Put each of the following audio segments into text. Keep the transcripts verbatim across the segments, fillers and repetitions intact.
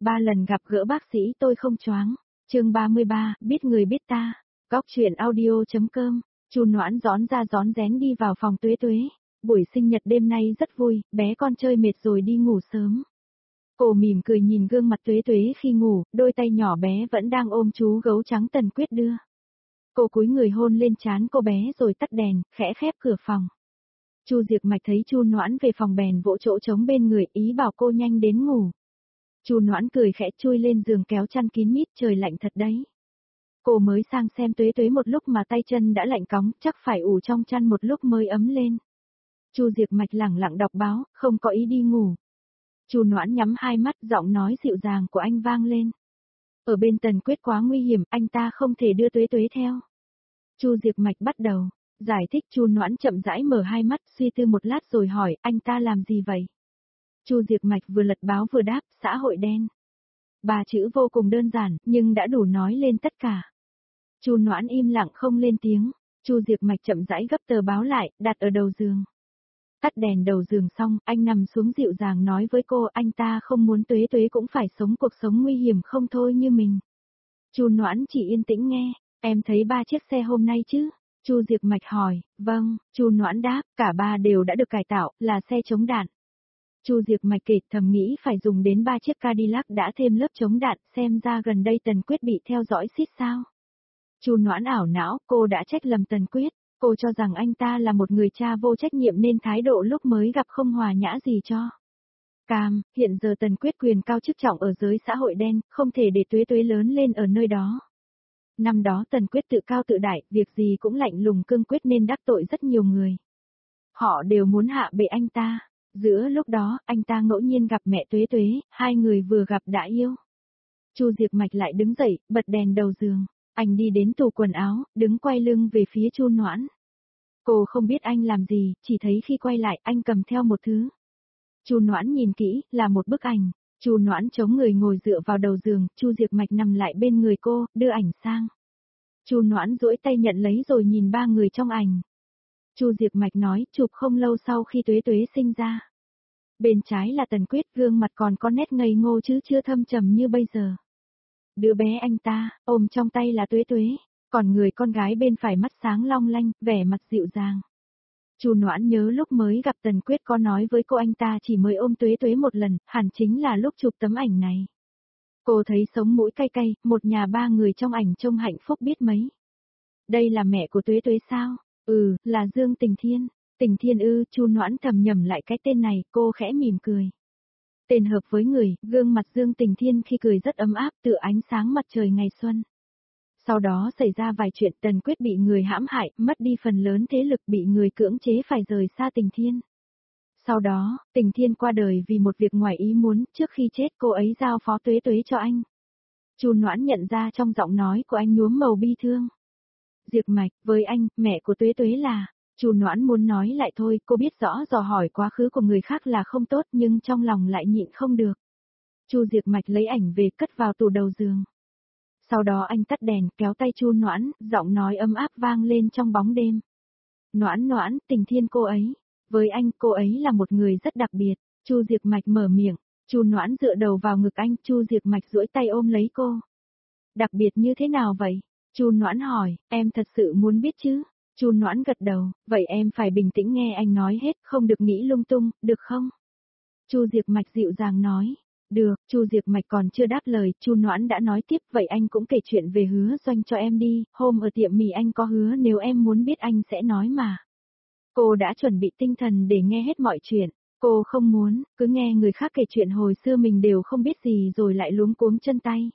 Ba lần gặp gỡ bác sĩ tôi không choáng. Chương ba mươi ba, biết người biết ta. Góc truyện audio.com. Chu Noãn rón ra rón rén đi vào phòng Tuế Tuế. Buổi sinh nhật đêm nay rất vui, bé con chơi mệt rồi đi ngủ sớm. Cô mỉm cười nhìn gương mặt Tuế Tuế khi ngủ, đôi tay nhỏ bé vẫn đang ôm chú gấu trắng Tần Quyết đưa. Cô cúi người hôn lên trán cô bé rồi tắt đèn, khẽ khép cửa phòng. Chu Diệp Mạch thấy Chu Noãn về phòng bèn vỗ chỗ trống bên người, ý bảo cô nhanh đến ngủ. Chu Noãn cười khẽ chui lên giường kéo chăn kín mít, trời lạnh thật đấy. Cô mới sang xem Tuế Tuế một lúc mà tay chân đã lạnh cóng, chắc phải ủ trong chăn một lúc mới ấm lên. Chu Diệp Mạch lẳng lặng đọc báo, không có ý đi ngủ. Chu Noãn nhắm hai mắt, giọng nói dịu dàng của anh vang lên. Ở bên Tần Quyết quá nguy hiểm, anh ta không thể đưa Tuế Tuế theo. Chu Diệp Mạch bắt đầu giải thích. Chu Noãn chậm rãi mở hai mắt, suy tư một lát rồi hỏi, anh ta làm gì vậy? Chu Diệp Mạch vừa lật báo vừa đáp, xã hội đen. Ba chữ vô cùng đơn giản, nhưng đã đủ nói lên tất cả. Chu Noãn im lặng không lên tiếng. Chu Diệp Mạch chậm rãi gấp tờ báo lại, đặt ở đầu giường. Tắt đèn đầu giường xong, anh nằm xuống dịu dàng nói với cô, anh ta không muốn Tuế Tuế cũng phải sống cuộc sống nguy hiểm không thôi như mình. Chu Noãn chỉ yên tĩnh nghe. Em thấy ba chiếc xe hôm nay chứ? Chu Diệp Mạch hỏi. Vâng, Chu Noãn đáp, cả ba đều đã được cải tạo, là xe chống đạn. Chu Diệp Mạch kể, thầm nghĩ phải dùng đến ba chiếc Cadillac đã thêm lớp chống đạn, xem ra gần đây Tần Quyết bị theo dõi xít sao. Chu Noãn ảo não, cô đã trách lầm Tần Quyết, cô cho rằng anh ta là một người cha vô trách nhiệm nên thái độ lúc mới gặp không hòa nhã gì cho. Cam, hiện giờ Tần Quyết quyền cao chức trọng ở giới xã hội đen, không thể để Tuế Tuế lớn lên ở nơi đó. Năm đó Tần Quyết tự cao tự đại, việc gì cũng lạnh lùng cương quyết nên đắc tội rất nhiều người. Họ đều muốn hạ bệ anh ta. Giữa lúc đó, anh ta ngẫu nhiên gặp mẹ Tuế Tuế, hai người vừa gặp đã yêu. Chu Diệp Mạch lại đứng dậy, bật đèn đầu giường. Anh đi đến tủ quần áo, đứng quay lưng về phía Chu Noãn. Cô không biết anh làm gì, chỉ thấy khi quay lại anh cầm theo một thứ. Chu Noãn nhìn kỹ, là một bức ảnh. Chu Noãn chống người ngồi dựa vào đầu giường, Chu Diệp Mạch nằm lại bên người cô, đưa ảnh sang. Chu Noãn duỗi tay nhận lấy rồi nhìn ba người trong ảnh. Chu Diệp Mạch nói, chụp không lâu sau khi Tuế Tuế sinh ra. Bên trái là Tần Quyết, gương mặt còn có nét ngây ngô chứ chưa thâm trầm như bây giờ. Đứa bé anh ta, ôm trong tay là Tuế Tuế, còn người con gái bên phải mắt sáng long lanh, vẻ mặt dịu dàng. Chu Noãn nhớ lúc mới gặp Tần Quyết có nói với cô anh ta chỉ mới ôm Tuế Tuế một lần, hẳn chính là lúc chụp tấm ảnh này. Cô thấy sống mũi cay cay, một nhà ba người trong ảnh trông hạnh phúc biết mấy. Đây là mẹ của Tuế Tuế sao? Ừ, là Dương Tình Thiên. Tình Thiên ư? Chu Noãn thầm nhầm lại cái tên này, cô khẽ mỉm cười. Tên hợp với người, gương mặt Dương Tình Thiên khi cười rất ấm áp, tựa ánh sáng mặt trời ngày xuân. Sau đó xảy ra vài chuyện, Tần Quyết bị người hãm hại, mất đi phần lớn thế lực, bị người cưỡng chế phải rời xa Tình Thiên. Sau đó, Tình Thiên qua đời vì một việc ngoài ý muốn, trước khi chết cô ấy giao phó Tuế Tuế cho anh. Chu Noãn nhận ra trong giọng nói của anh nhuốm màu bi thương. Diệp Mạch, với anh, mẹ của Tuế Tuế là... Chu Noãn muốn nói lại thôi, cô biết rõ dò hỏi quá khứ của người khác là không tốt nhưng trong lòng lại nhịn không được. Chu Diệp Mạch lấy ảnh về cất vào tủ đầu giường. Sau đó anh tắt đèn, kéo tay Chu Noãn, giọng nói ấm áp vang lên trong bóng đêm. Noãn Noãn, Tình Thiên cô ấy. Với anh, cô ấy là một người rất đặc biệt. Chu Diệp Mạch mở miệng. Chu Noãn dựa đầu vào ngực anh, Chu Diệp Mạch duỗi tay ôm lấy cô. Đặc biệt như thế nào vậy? Chu Noãn hỏi, em thật sự muốn biết chứ? Chu Noãn gật đầu, vậy em phải bình tĩnh nghe anh nói hết, không được nghĩ lung tung, được không? Chu Diệp Mạch dịu dàng nói. Được, Chu Diệp Mạch còn chưa đáp lời, Chu Noãn đã nói tiếp, vậy anh cũng kể chuyện về Hứa Doanh cho em đi, hôm ở tiệm mì anh có hứa nếu em muốn biết anh sẽ nói mà. Cô đã chuẩn bị tinh thần để nghe hết mọi chuyện, cô không muốn, cứ nghe người khác kể chuyện hồi xưa mình đều không biết gì rồi lại luống cuống chân tay.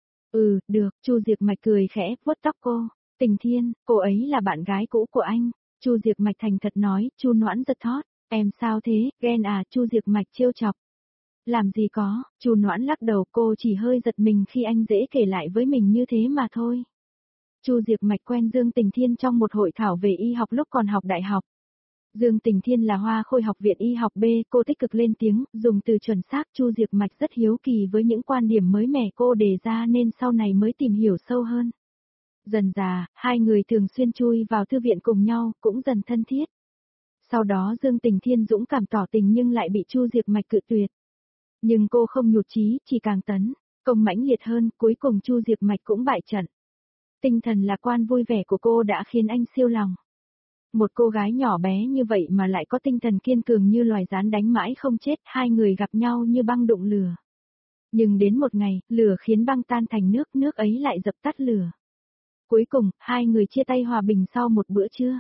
Ừ, được, Chu Diệp Mạch cười khẽ, vuốt tóc cô. Tình Thiên, cô ấy là bạn gái cũ của anh. Chu Diệp Mạch thành thật nói, Chu Noãn giật thót. Em sao thế, ghen à? Chu Diệp Mạch trêu chọc. Làm gì có, Chu Noãn lắc đầu, cô chỉ hơi giật mình khi anh dễ kể lại với mình như thế mà thôi. Chu Diệp Mạch quen Dương Tình Thiên trong một hội thảo về y học lúc còn học đại học. Dương Tình Thiên là Hoa Khôi học viện y học B, cô tích cực lên tiếng, dùng từ chuẩn xác. Chu Diệp Mạch rất hiếu kỳ với những quan điểm mới mẻ cô đề ra nên sau này mới tìm hiểu sâu hơn. Dần dà, hai người thường xuyên chui vào thư viện cùng nhau, cũng dần thân thiết. Sau đó Dương Tình Thiên dũng cảm tỏ tình nhưng lại bị Chu Diệp Mạch cự tuyệt. Nhưng cô không nhụt chí, chỉ càng tấn công mãnh liệt hơn, cuối cùng Chu Diệp Mạch cũng bại trận. Tinh thần lạc quan vui vẻ của cô đã khiến anh siêu lòng. Một cô gái nhỏ bé như vậy mà lại có tinh thần kiên cường như loài rắn đánh mãi không chết, hai người gặp nhau như băng đụng lửa. Nhưng đến một ngày, lửa khiến băng tan thành nước, nước ấy lại dập tắt lửa. Cuối cùng, hai người chia tay hòa bình sau một bữa trưa.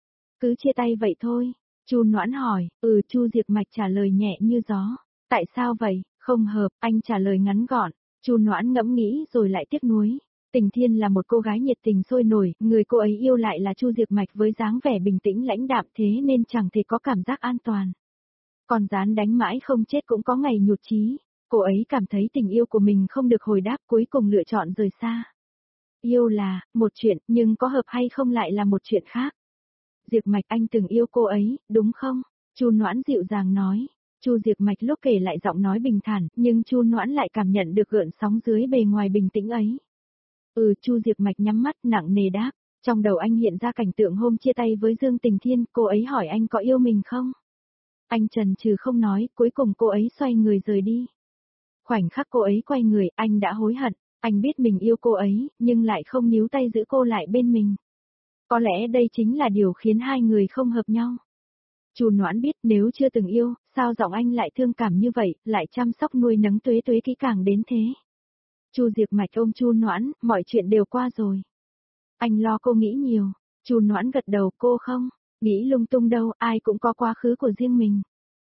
Cứ chia tay vậy thôi, Chu Noãn hỏi, ừ Chu Diệp Mạch trả lời nhẹ như gió. Tại sao vậy, không hợp, anh trả lời ngắn gọn. Chu Noãn ngẫm nghĩ rồi lại tiếc nuối. Tình Thiên là một cô gái nhiệt tình sôi nổi, người cô ấy yêu lại là Chu Diệp Mạch với dáng vẻ bình tĩnh lãnh đạm thế nên chẳng thể có cảm giác an toàn. Còn rán đánh mãi không chết cũng có ngày nhụt chí. Cô ấy cảm thấy tình yêu của mình không được hồi đáp, cuối cùng lựa chọn rời xa. Yêu là một chuyện, nhưng có hợp hay không lại là một chuyện khác. Diệp Mạch, anh từng yêu cô ấy, đúng không? Chu Noãn dịu dàng nói. Chu Diệp Mạch lúc kể lại giọng nói bình thản, nhưng Chu Noãn lại cảm nhận được gợn sóng dưới bề ngoài bình tĩnh ấy. Ừ, Chu Diệp Mạch nhắm mắt nặng nề đáp. Trong đầu anh hiện ra cảnh tượng hôm chia tay với Dương Tình Thiên, cô ấy hỏi anh có yêu mình không? Anh chần chừ không nói, cuối cùng cô ấy xoay người rời đi. Khoảnh khắc cô ấy quay người, anh đã hối hận. Anh biết mình yêu cô ấy, nhưng lại không níu tay giữ cô lại bên mình. Có lẽ đây chính là điều khiến hai người không hợp nhau. Chu Noãn biết nếu chưa từng yêu, sao giọng anh lại thương cảm như vậy, lại chăm sóc nuôi nấng Tuế Tuế kỹ càng đến thế. Chu Diệp Mạch ôm Chu Noãn, mọi chuyện đều qua rồi. Anh lo cô nghĩ nhiều. Chu Noãn gật đầu, cô không nghĩ lung tung đâu, ai cũng có quá khứ của riêng mình.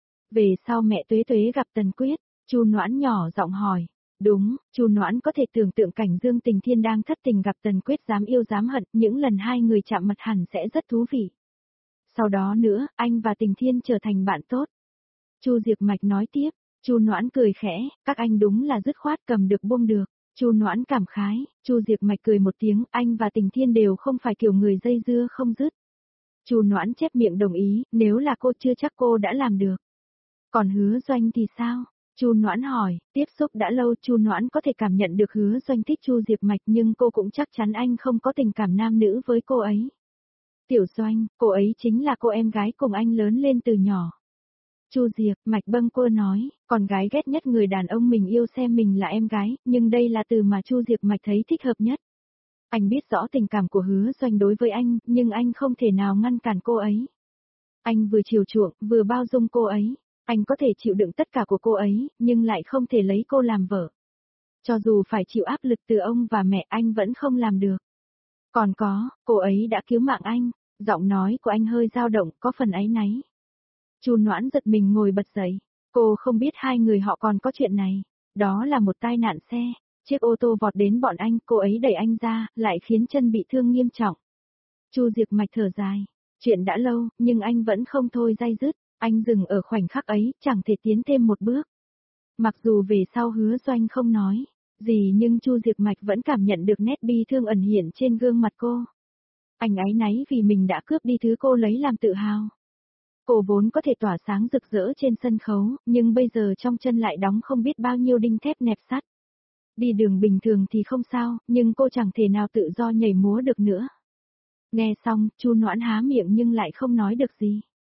Về sau mẹ Tuế Tuế gặp Tần Quyết, Chu Noãn nhỏ giọng hỏi. Đúng, Chu Noãn có thể tưởng tượng cảnh Dương Tình Thiên đang thất tình gặp Tần Quyết dám yêu dám hận, những lần hai người chạm mặt hẳn sẽ rất thú vị. Sau đó nữa, anh và Tình Thiên trở thành bạn tốt. Chu Diệp Mạch nói tiếp, Chu Noãn cười khẽ, các anh đúng là dứt khoát cầm được buông được. Chu Noãn cảm khái, Chu Diệp Mạch cười một tiếng, anh và Tình Thiên đều không phải kiểu người dây dưa không dứt. Chu Noãn chép miệng đồng ý, nếu là cô chưa chắc cô đã làm được. Còn Hứa Doanh thì sao? Chu Noãn hỏi, tiếp xúc đã lâu Chu Noãn có thể cảm nhận được Hứa Doanh thích Chu Diệp Mạch nhưng cô cũng chắc chắn anh không có tình cảm nam nữ với cô ấy. Tiểu Doanh, cô ấy chính là cô em gái cùng anh lớn lên từ nhỏ. Chu Diệp Mạch bâng quơ nói, con gái ghét nhất người đàn ông mình yêu xem mình là em gái, nhưng đây là từ mà Chu Diệp Mạch thấy thích hợp nhất. Anh biết rõ tình cảm của Hứa Doanh đối với anh, nhưng anh không thể nào ngăn cản cô ấy. Anh vừa chiều chuộng, vừa bao dung cô ấy. Anh có thể chịu đựng tất cả của cô ấy, nhưng lại không thể lấy cô làm vợ. Cho dù phải chịu áp lực từ ông và mẹ anh vẫn không làm được. Còn có, cô ấy đã cứu mạng anh, giọng nói của anh hơi dao động, có phần áy náy. Chu Noãn giật mình ngồi bật dậy, cô không biết hai người họ còn có chuyện này. Đó là một tai nạn xe, chiếc ô tô vọt đến bọn anh, cô ấy đẩy anh ra, lại khiến chân bị thương nghiêm trọng. Chu Diệp Mạch thở dài, chuyện đã lâu, nhưng anh vẫn không thôi day dứt. Anh dừng ở khoảnh khắc ấy, chẳng thể tiến thêm một bước. Mặc dù về sau Hứa Doanh không nói gì nhưng Chu Diệp Mạch vẫn cảm nhận được nét bi thương ẩn hiện trên gương mặt cô. Anh áy náy vì mình đã cướp đi thứ cô lấy làm tự hào. Cô vốn có thể tỏa sáng rực rỡ trên sân khấu, nhưng bây giờ trong chân lại đóng không biết bao nhiêu đinh thép nẹp sắt. Đi đường bình thường thì không sao, nhưng cô chẳng thể nào tự do nhảy múa được nữa. Nghe xong, Chu Noãn há miệng nhưng lại không nói được gì.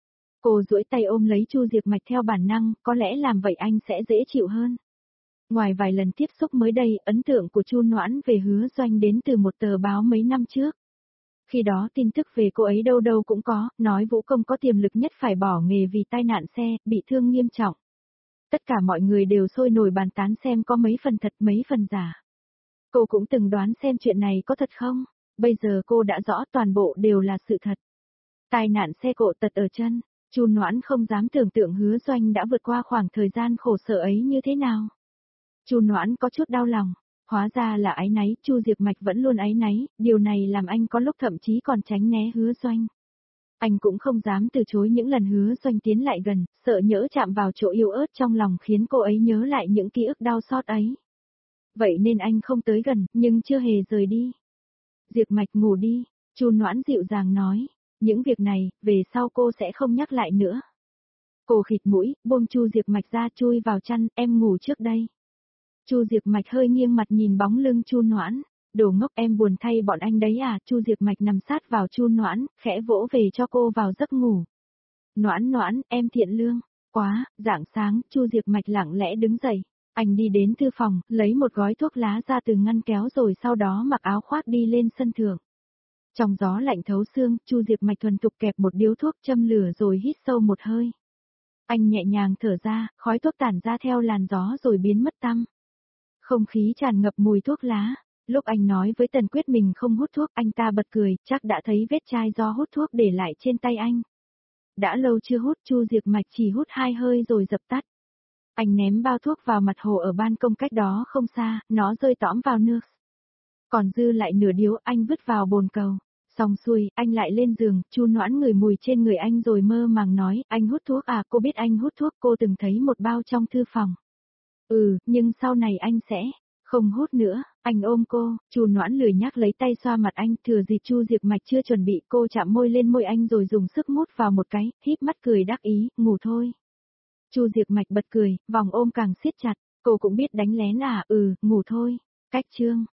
Cô duỗi tay ôm lấy Chu Diệp Mạch theo bản năng, có lẽ làm vậy anh sẽ dễ chịu hơn. Ngoài vài lần tiếp xúc mới đây, ấn tượng của Chu Noãn về Hứa Doanh đến từ một tờ báo mấy năm trước. Khi đó tin tức về cô ấy đâu đâu cũng có, nói vũ công có tiềm lực nhất phải bỏ nghề vì tai nạn xe, bị thương nghiêm trọng. Tất cả mọi người đều sôi nổi bàn tán xem có mấy phần thật mấy phần giả. Cô cũng từng đoán xem chuyện này có thật không, bây giờ cô đã rõ toàn bộ đều là sự thật. Tai nạn xe cộ tật ở chân. Chu Noãn không dám tưởng tượng Hứa Doanh đã vượt qua khoảng thời gian khổ sở ấy như thế nào. Chu Noãn có chút đau lòng, hóa ra là áy náy, Chu Diệp Mạch vẫn luôn áy náy, điều này làm anh có lúc thậm chí còn tránh né Hứa Doanh. Anh cũng không dám từ chối những lần Hứa Doanh tiến lại gần, sợ nhỡ chạm vào chỗ yếu ớt trong lòng khiến cô ấy nhớ lại những ký ức đau xót ấy. Vậy nên anh không tới gần, nhưng chưa hề rời đi. Diệp Mạch ngủ đi, Chu Noãn dịu dàng nói. Những việc này, về sau cô sẽ không nhắc lại nữa. Cô khịt mũi, buông Chu Diệp Mạch ra chui vào chăn, em ngủ trước đây. Chu Diệp Mạch hơi nghiêng mặt nhìn bóng lưng Chu Noãn, đồ ngốc em buồn thay bọn anh đấy à, Chu Diệp Mạch nằm sát vào Chu Noãn, khẽ vỗ về cho cô vào giấc ngủ. Noãn Noãn, em thiện lương, quá, rạng sáng, Chu Diệp Mạch lặng lẽ đứng dậy. Anh đi đến thư phòng, lấy một gói thuốc lá ra từ ngăn kéo rồi sau đó mặc áo khoác đi lên sân thượng. Trong gió lạnh thấu xương, Chu Diệp Mạch thuần thục kẹp một điếu thuốc châm lửa rồi hít sâu một hơi. Anh nhẹ nhàng thở ra, khói thuốc tản ra theo làn gió rồi biến mất tăm. Không khí tràn ngập mùi thuốc lá. Lúc anh nói với Tần Quyết mình không hút thuốc, anh ta bật cười, chắc đã thấy vết chai do hút thuốc để lại trên tay anh. Đã lâu chưa hút, Chu Diệp Mạch chỉ hút hai hơi rồi dập tắt. Anh ném bao thuốc vào mặt hồ ở ban công cách đó không xa, nó rơi tõm vào nước. Còn dư lại nửa điếu anh vứt vào bồn cầu. Xong xuôi, anh lại lên giường, Chu Noãn ngửi mùi trên người anh rồi mơ màng nói, anh hút thuốc à, cô biết anh hút thuốc, cô từng thấy một bao trong thư phòng. Ừ, nhưng sau này anh sẽ không hút nữa. Anh ôm cô, Chu Noãn lười nhác lấy tay xoa mặt anh, thừa dịp Chu Diệp Mạch chưa chuẩn bị, cô chạm môi lên môi anh rồi dùng sức mút vào một cái, híp mắt cười đắc ý, ngủ thôi. Chu Diệp Mạch bật cười, vòng ôm càng siết chặt, cô cũng biết đánh lén à, ừ, ngủ thôi. Cách chương